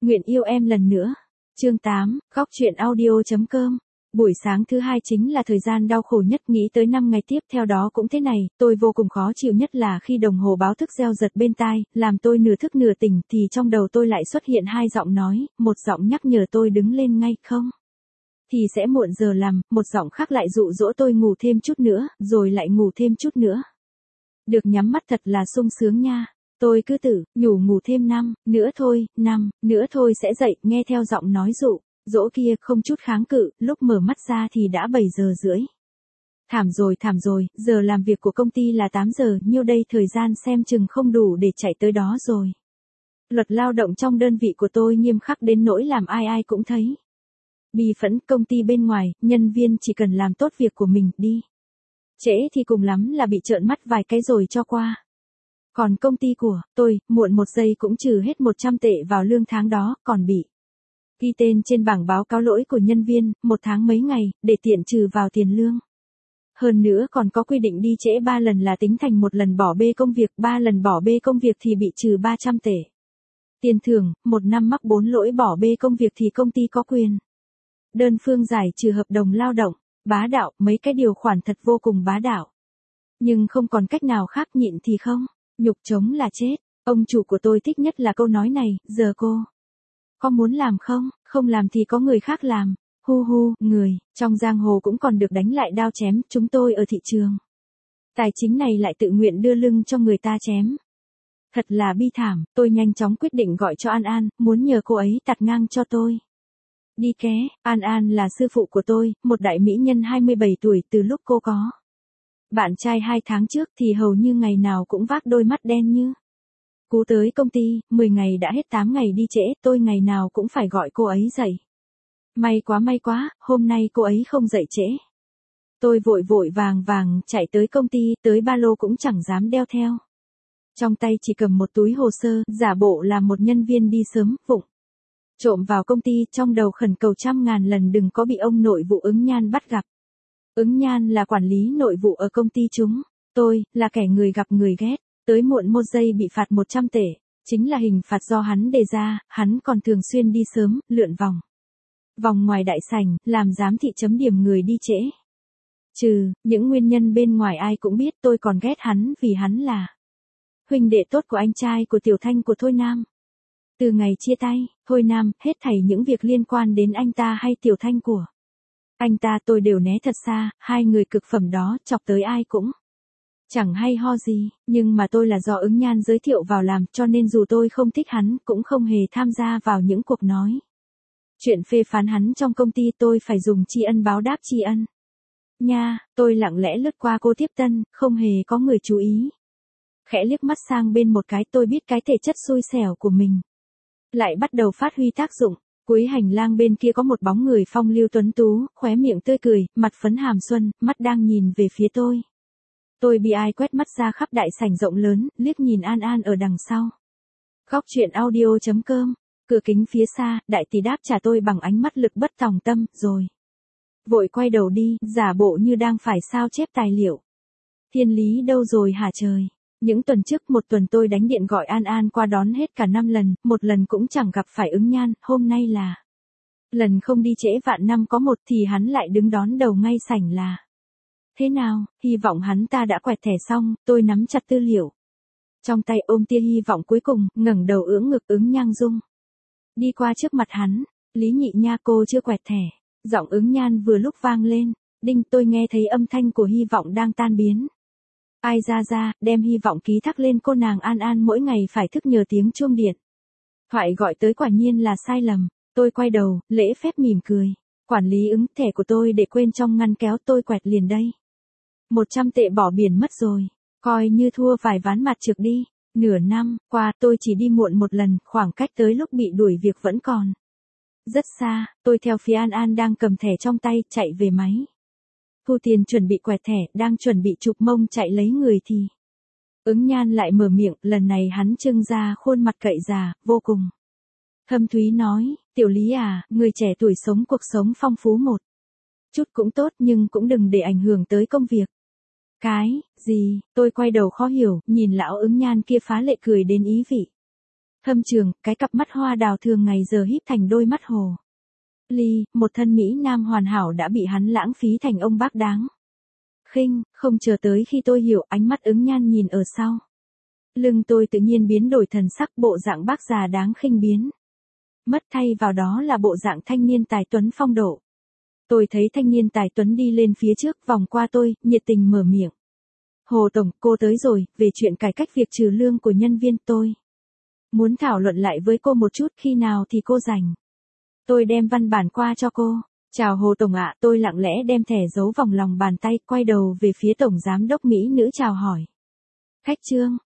Nguyện yêu em lần nữa. Chương 8, góc truyện audio.com. Buổi sáng thứ hai chính là thời gian đau khổ nhất, nghĩ tới 5 ngày tiếp theo đó cũng thế này, tôi vô cùng khó chịu nhất là khi đồng hồ báo thức reo giật bên tai, làm tôi nửa thức nửa tỉnh thì trong đầu tôi lại xuất hiện hai giọng nói, một giọng nhắc nhở tôi đứng lên ngay không thì sẽ muộn giờ làm, một giọng khác lại dụ dỗ tôi ngủ thêm chút nữa, rồi lại ngủ thêm chút nữa. Được nhắm mắt thật là sung sướng nha. Tôi cứ tự nhủ ngủ thêm 5 nữa thôi sẽ dậy, nghe theo giọng nói dụ dỗ kia không chút kháng cự, lúc mở mắt ra thì đã 7 giờ rưỡi. Thảm rồi, giờ làm việc của công ty là 8 giờ, nhiêu đây, thời gian xem chừng không đủ để chạy tới đó rồi. Luật lao động trong đơn vị của tôi nghiêm khắc đến nỗi làm ai ai cũng thấy bi phẫn. Công ty bên ngoài, nhân viên chỉ cần làm tốt việc của mình, đi trễ thì cùng lắm là bị trợn mắt vài cái rồi cho qua. Còn công ty của tôi, muộn 1 giây cũng trừ hết 100 tệ vào lương tháng đó, còn bị ghi tên trên bảng báo cáo lỗi của nhân viên, 1 tháng mấy ngày, để tiện trừ vào tiền lương. Hơn nữa còn có quy định đi trễ 3 lần là tính thành 1 lần bỏ bê công việc, 3 lần bỏ bê công việc thì bị trừ 300 tệ. Tiền thưởng, 1 năm mắc 4 lỗi bỏ bê công việc thì công ty có quyền đơn phương giải trừ hợp đồng lao động. Bá đạo, mấy cái điều khoản thật vô cùng bá đạo. Nhưng không còn cách nào khác, nhịn thì không, nhục chống là chết. Ông chủ của tôi thích nhất là câu nói này, giờ cô có muốn làm không? Không làm thì có người khác làm. Hu, người trong giang hồ cũng còn được đánh lại đao chém, chúng tôi ở thị trường tài chính này lại tự nguyện đưa lưng cho người ta chém. Thật là bi thảm, tôi nhanh chóng quyết định gọi cho An An, muốn nhờ cô ấy tạt ngang cho tôi. Đi ké. An An là sư phụ của tôi, một đại mỹ nhân 27 tuổi. Từ lúc cô có bạn trai 2 tháng trước thì hầu như ngày nào cũng vác đôi mắt đen như cú tới công ty, 10 ngày đã hết 8 ngày đi trễ, tôi ngày nào cũng phải gọi cô ấy dậy. May quá, hôm nay cô ấy không dậy trễ. Tôi vội vàng chạy tới công ty, tới ba lô cũng chẳng dám đeo theo. Trong tay chỉ cầm một túi hồ sơ, giả bộ là một nhân viên đi sớm, vụng trộm vào công ty, trong đầu khẩn cầu 100.000 lần đừng có bị ông nội vụ Ứng Nhan bắt gặp. Ứng Nhan là quản lý nội vụ ở công ty chúng tôi, là kẻ người gặp người ghét. Tới muộn 1 giây bị phạt 100 tệ, chính là hình phạt do hắn đề ra. Hắn còn thường xuyên đi sớm, lượn vòng ngoài đại sảnh, làm giám thị chấm điểm người đi trễ. Trừ những nguyên nhân bên ngoài ai cũng biết, tôi còn ghét hắn vì hắn là huynh đệ tốt của anh trai của Tiểu Thanh của Thôi Nam. Từ ngày chia tay, Thôi Nam, hết thảy những việc liên quan đến anh ta hay Tiểu Thanh của anh ta tôi đều né thật xa, hai người cực phẩm đó chọc tới ai cũng chẳng hay ho gì, nhưng mà tôi là do Ứng Nhan giới thiệu vào làm, cho nên dù tôi không thích hắn, cũng không hề tham gia vào những cuộc nói chuyện phê phán hắn trong công ty. Tôi phải dùng tri ân báo đáp tri ân. Nha, tôi lặng lẽ lướt qua cô tiếp tân, không hề có người chú ý. Khẽ liếc mắt sang bên một cái, tôi biết cái thể chất xui xẻo của mình lại bắt đầu phát huy tác dụng. Cuối hành lang bên kia có một bóng người phong lưu tuấn tú, khóe miệng tươi cười, mặt phấn hàm xuân, mắt đang nhìn về phía tôi. Tôi bị ai quét mắt ra khắp đại sảnh rộng lớn, liếc nhìn An An ở đằng sau. Góc truyện audio.com. Cửa kính phía xa, đại tỷ đáp trả tôi bằng ánh mắt lực bất tòng tâm, rồi vội quay đầu đi, giả bộ như đang phải sao chép tài liệu. Thiên Lý đâu rồi hả trời? Những tuần trước, 1 tuần tôi đánh điện gọi An An qua đón hết cả 5 lần, 1 lần cũng chẳng gặp phải Ứng Nhan, hôm nay là lần không đi trễ vạn năm có một thì hắn lại đứng đón đầu ngay sảnh là. Thế nào, hy vọng hắn ta đã quẹt thẻ xong, tôi nắm chặt tư liệu trong tay, ôm tia hy vọng cuối cùng, ngẩng đầu ưỡn ngực. Ứng Nhan Dung đi qua trước mặt hắn. Lý Nhị nha, cô chưa quẹt thẻ. Giọng Ứng Nhan vừa lúc vang lên. Đinh, tôi nghe thấy âm thanh của hy vọng đang tan biến. Ai ra, đem hy vọng ký thác lên cô nàng An An mỗi ngày phải thức nhờ tiếng chuông điện thoại gọi tới, quả nhiên là sai lầm. Tôi quay đầu, lễ phép mỉm cười. Quản lý Ứng, thẻ của tôi để quên trong ngăn kéo, tôi quẹt liền đây. 100 tệ bỏ biển mất rồi. Coi như thua vài ván mặt trược đi. Nửa năm qua, tôi chỉ đi muộn 1 lần, khoảng cách tới lúc bị đuổi việc vẫn còn rất xa. Tôi theo phía An An đang cầm thẻ trong tay, chạy về máy thu tiền chuẩn bị quẹt thẻ, đang chuẩn bị chụp mông chạy lấy người thì Ứng Nhan lại mở miệng. Lần này hắn trưng ra khuôn mặt cậy già, vô cùng thâm thúy nói, Tiểu Lý à, người trẻ tuổi sống cuộc sống phong phú một chút cũng tốt, nhưng cũng đừng để ảnh hưởng tới công việc. Cái gì? Tôi quay đầu khó hiểu, nhìn lão Ứng Nhan kia phá lệ cười đến ý vị. Thâm trường, cái cặp mắt hoa đào thường ngày giờ híp thành đôi mắt hồ ly, một thân Mỹ Nam hoàn hảo đã bị hắn lãng phí thành ông bác đáng khinh, không chờ tới khi tôi hiểu ánh mắt ứng nhan nhìn ở sau. Lưng tôi tự nhiên biến đổi thần sắc, bộ dạng bác già đáng khinh biến mất, thay vào đó là bộ dạng thanh niên tài tuấn phong độ. Tôi thấy thanh niên tài tuấn đi lên phía trước, vòng qua tôi, nhiệt tình mở miệng. Hồ Tổng, cô tới rồi, về chuyện cải cách việc trừ lương của nhân viên tôi muốn thảo luận lại với cô một chút, khi nào thì cô rảnh. Tôi đem văn bản qua cho cô. Chào Hồ Tổng ạ, tôi lặng lẽ đem thẻ giấu vòng lòng bàn tay, quay đầu về phía Tổng Giám đốc Mỹ nữ chào hỏi. Khách Trương,